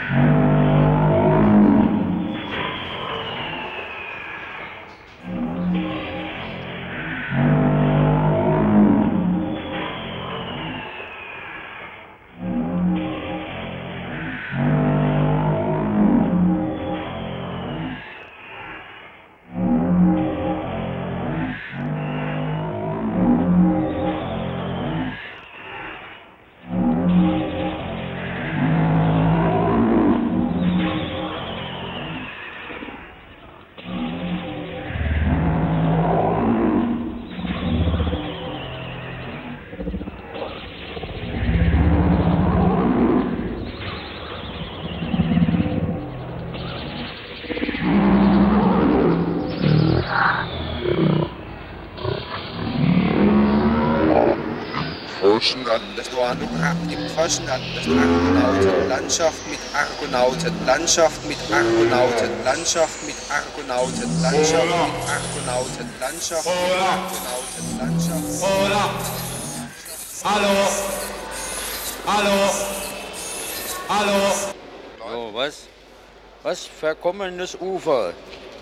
Landschaft mit Argonauten, Landschaft mit Argonauten, Landschaft mit Argonauten, Landschaft mit Argonauten, Landschaft mit Argonauten, Landschaft. Hola! Hallo! Hallo! Hallo! So, was? Verkommenes Ufer.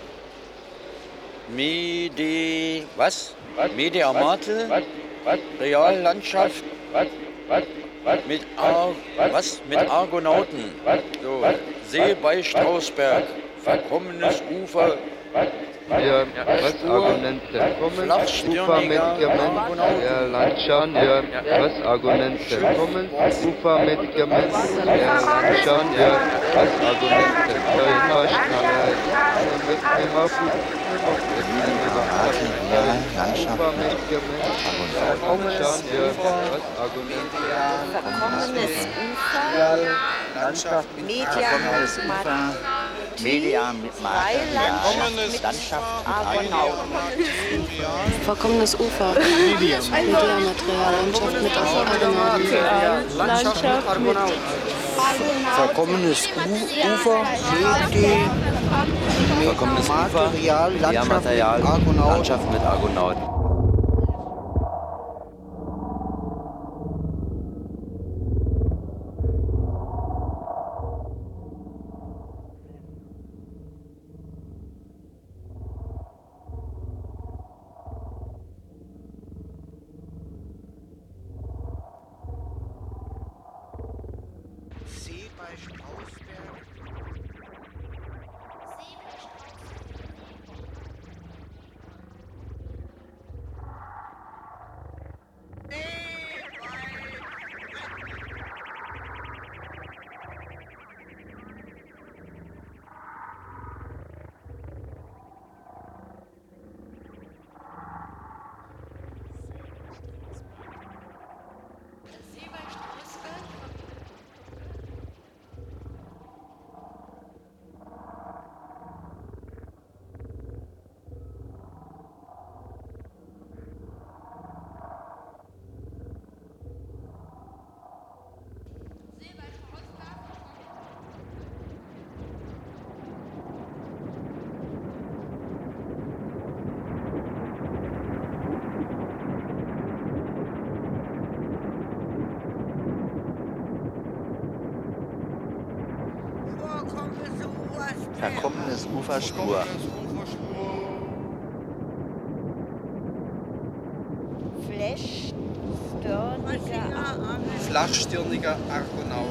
Mediamate? Reallandschaft? Mit Argonauten. So, See bei Strausberg. Verkommenes Ufer. Ja, was Argumente kommen, Ufer mit Gemens, der Landschaft, ja, was Argumente kommen, Ufer mit Gemens, der Landschaft, ja, was Argumente, Ufer mit Gemens, Landschaft, ja, was Argumente, Landschaft mit Landschaft verkommenes Ufer. Mediamaterial, Landschaft mit Argonauten. Landschaft mit verkommenes Ufer, Mediamaterial, Landschaft mit Argonauten. verkommenes Uferspur. Flachstirniger Argonaut.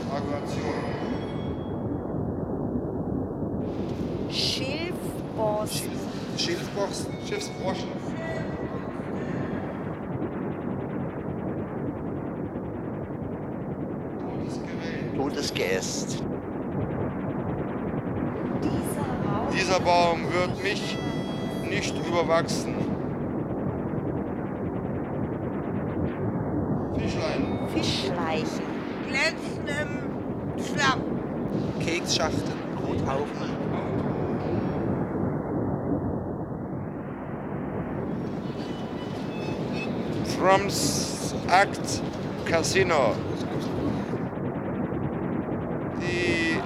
Schilfborsten. Schiffsbroschen. Todesgeäst. Dieser Baum wird mich nicht überwachsen. Fischleichen. Glänzendem Schlamm. Keksschachteln. Kothaufen. Trumps Act Casino. Die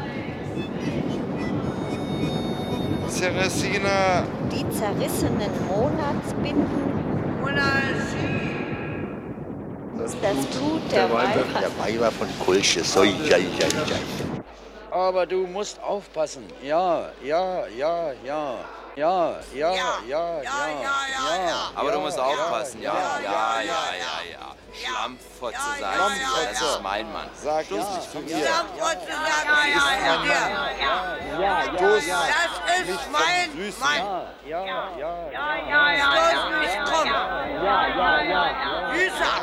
Ceresina. Die zerrissenen Monatsbinden. Das Blut der Weiber. Der Weiber von Kolche. Aber du musst aufpassen. Ja, ja, ja, ja. Ja, ja, ja, ja. Aber du musst aufpassen. Ja. Schlammpfotze, sag ich. Das ist mein Mann. Sag ich nicht zu ihr. Schlammpfotze, sag ich dir. Das ist mein Mann. Stoß mich krumm. Süßer.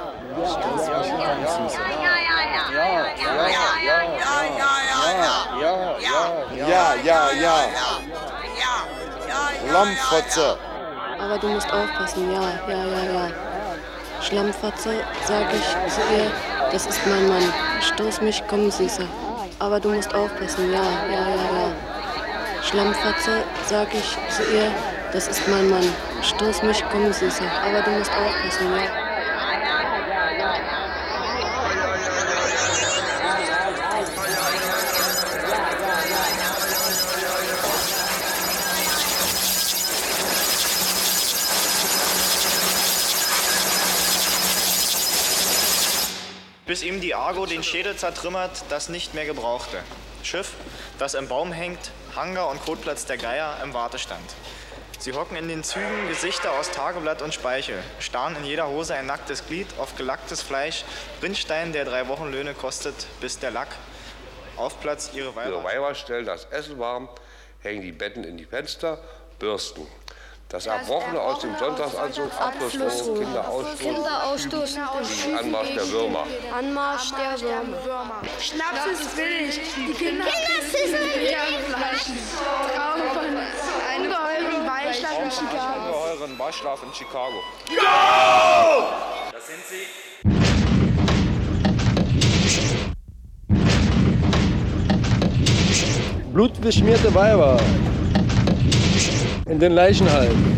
Ja. Schlammpfotze. Aber du musst aufpassen, ja. Schlammpfotze, sag ich zu ihr, das ist mein Mann. Stoß mich, komm Süßer. Aber du musst aufpassen, ja. Schlammpfotze, sag ich zu ihr, das ist mein Mann. Stoß mich, komm Süßer. Aber du musst aufpassen, ja. Bis ihm die Argo den Schädel zertrümmert, das nicht mehr gebrauchte. Schiff, das im Baum hängt, Hangar und Kotplatz der Geier im Wartestand. Sie hocken in den Zügen, Gesichter aus Tageblatt und Speichel, starren in jeder Hose ein nacktes Glied auf gelacktes Fleisch, Rindstein, der 3 Wochenlöhne kostet, bis der Lack. Auf Platz ihre Weiber stellen das Essen warm, hängen die Betten in die Fenster, bürsten. Das Erbrochene aus dem Sonntagsanzug, Abflussrohr, Kinderausstoß, Anmarsch der Würmer. Anmarsch der Würmer. Schnaps ist billig. Die Kinder sitzen Traum von ungeheuren Beischlaf in Chicago. Ungeheuren Beischlaf in Chicago. Das sind sie. Blutbeschmierte Weiber in den Leichenhallen.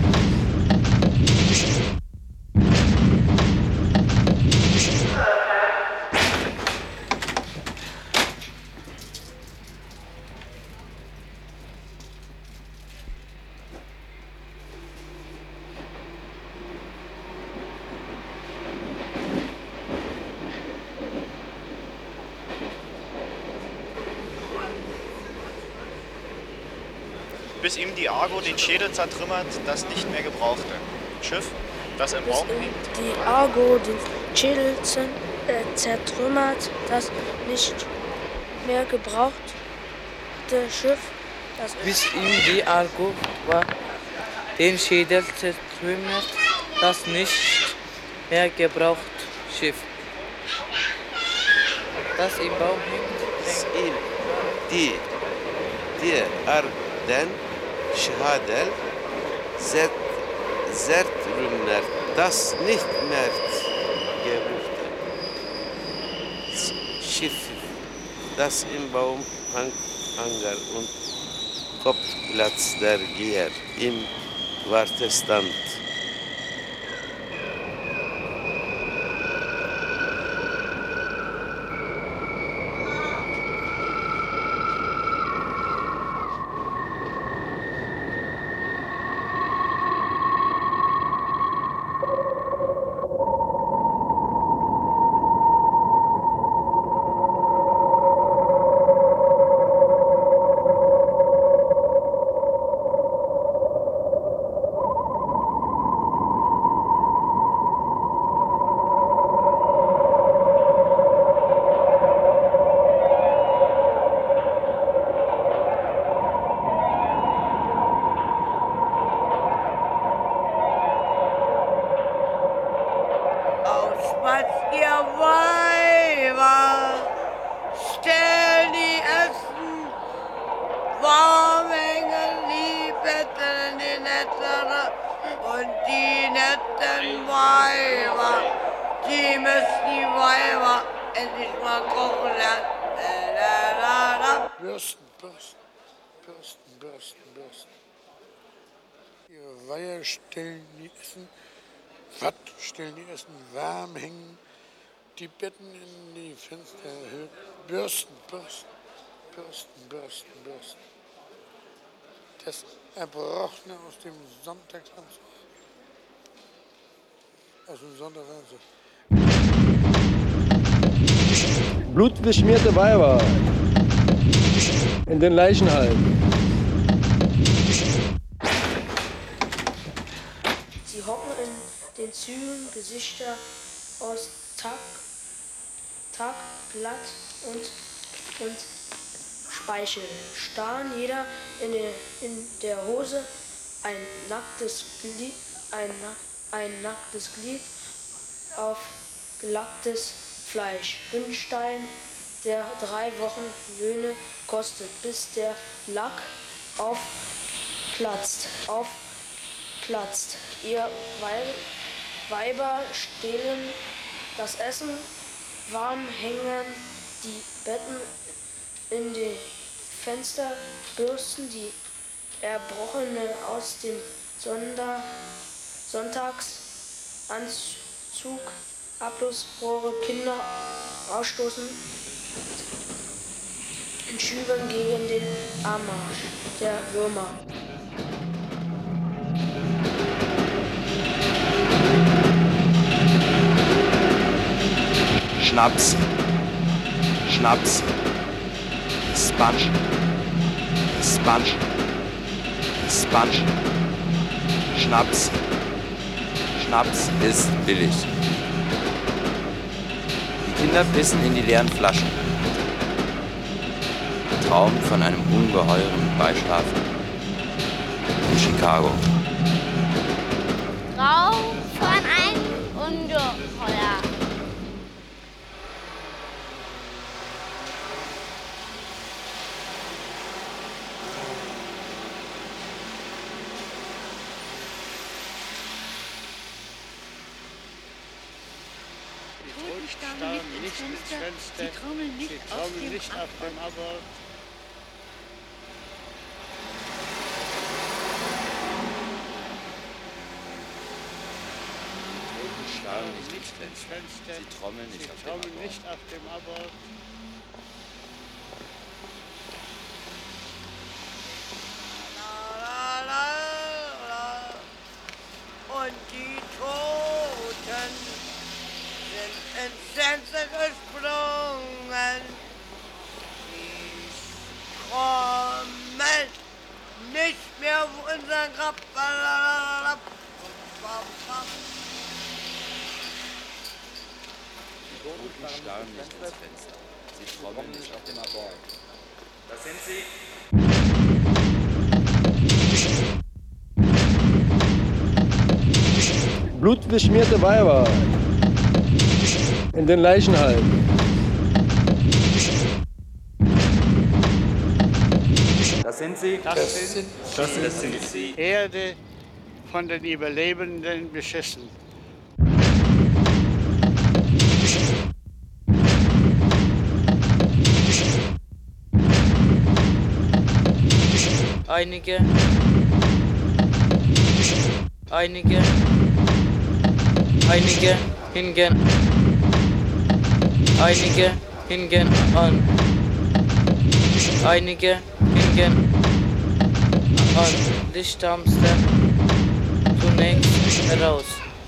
Bis ihm die Argo den Schädel zertrümmert, das nicht mehr gebrauchte. Schiff, das im Baum hängt. Die Argo den Schädel zertrümmert, das nicht mehr gebrauchte Schiff. Bis ihm die Argo den Schädel zertrümmert, das nicht mehr gebrauchte Schiff. Das im Baum hängt. Bis ihm die Arden Schadel zertrümmert, das nicht mehr gebrauchte Schiff, das im Baum Hangar und Kopfplatz der Geier im Wartestand. Stellen die Essen warm, hängen die Betten in die Fenster, bürsten. Das Erbrochene aus dem Sonntagsanzug. Blutbeschmierte Weiber in den Leichenhallen. Sie hocken in den Zügen, Gesichter aus Tag, Blatt und Speichel. Starren jeder in der Hose ein nacktes Glied auf gelacktes Fleisch. Rindstein, der 3 Wochen Löhne kostet, bis der Lack aufplatzt. Ihr Weiber stehlen das Essen, warm hängen die Betten in die Fenster, bürsten die Erbrochene aus dem Sonntagsanzug, Abflussrohre, Kinder ausstoßen in Schüben gegen den Anmarsch der Würmer. Schnaps, Schnaps, Sponge, Sponge, Sponge, Schnaps, Schnaps ist billig. Die Kinder pissen in die leeren Flaschen. Traum von einem ungeheuren Beischlafen in Chicago. Traum von einem Ungeheuer. Starren nicht ins Fenster, sie trommeln nicht auf dem Abort. Starren nicht ins Fenster, sie trommeln nicht auf dem Abort. Und die Toten sind ins Fenster gesprungen. Die kommen nicht mehr auf unseren Grab. Die Toten starren nicht ins Fenster. Sie trommeln nicht auf dem Abort. Das sind sie. Blutbeschmierte Weiber in den Leichenhallen. Das sind sie. Das sind sie. Erde von den Überlebenden beschissen. Einige hingen an. Einige hingen an Lichthamster zunächst heraus.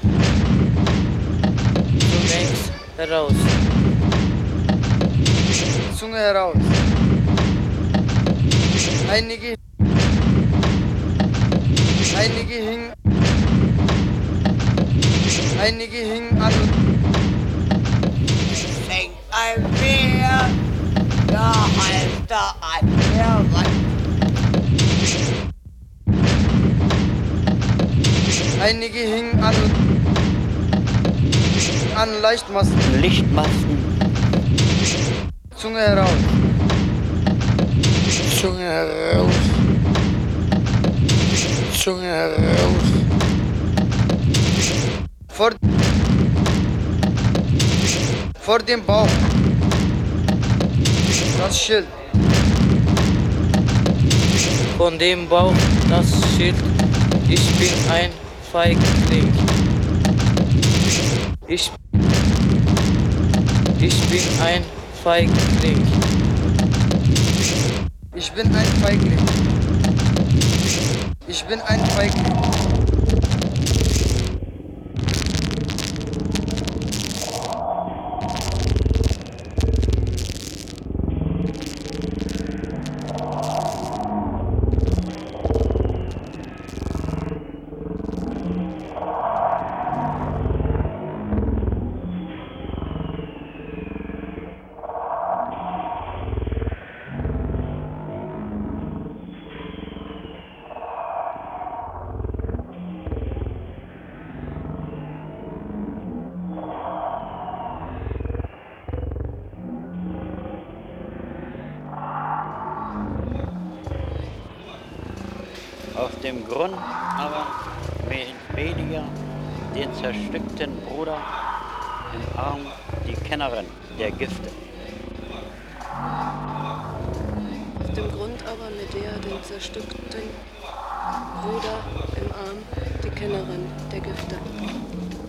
Zunge heraus. Einige hingen an. Schenkt ein Bier, da heißt da ein Bierrand. Einige hingen an Lichtmasten. Zunge heraus. Vor dem Bauch. Das Schild. Von dem Bauch das Schild. Ich bin ein Feigling. Ich bin ein Feigling. Ich bin ein Feigling. Ich bin ein Feigling. Auf dem Grund aber Media den zerstückten Bruder im Arm, die Kennerin der Gifte. Auf dem Grund aber Medea den zerstückten Bruder im Arm, die Kennerin der Gifte.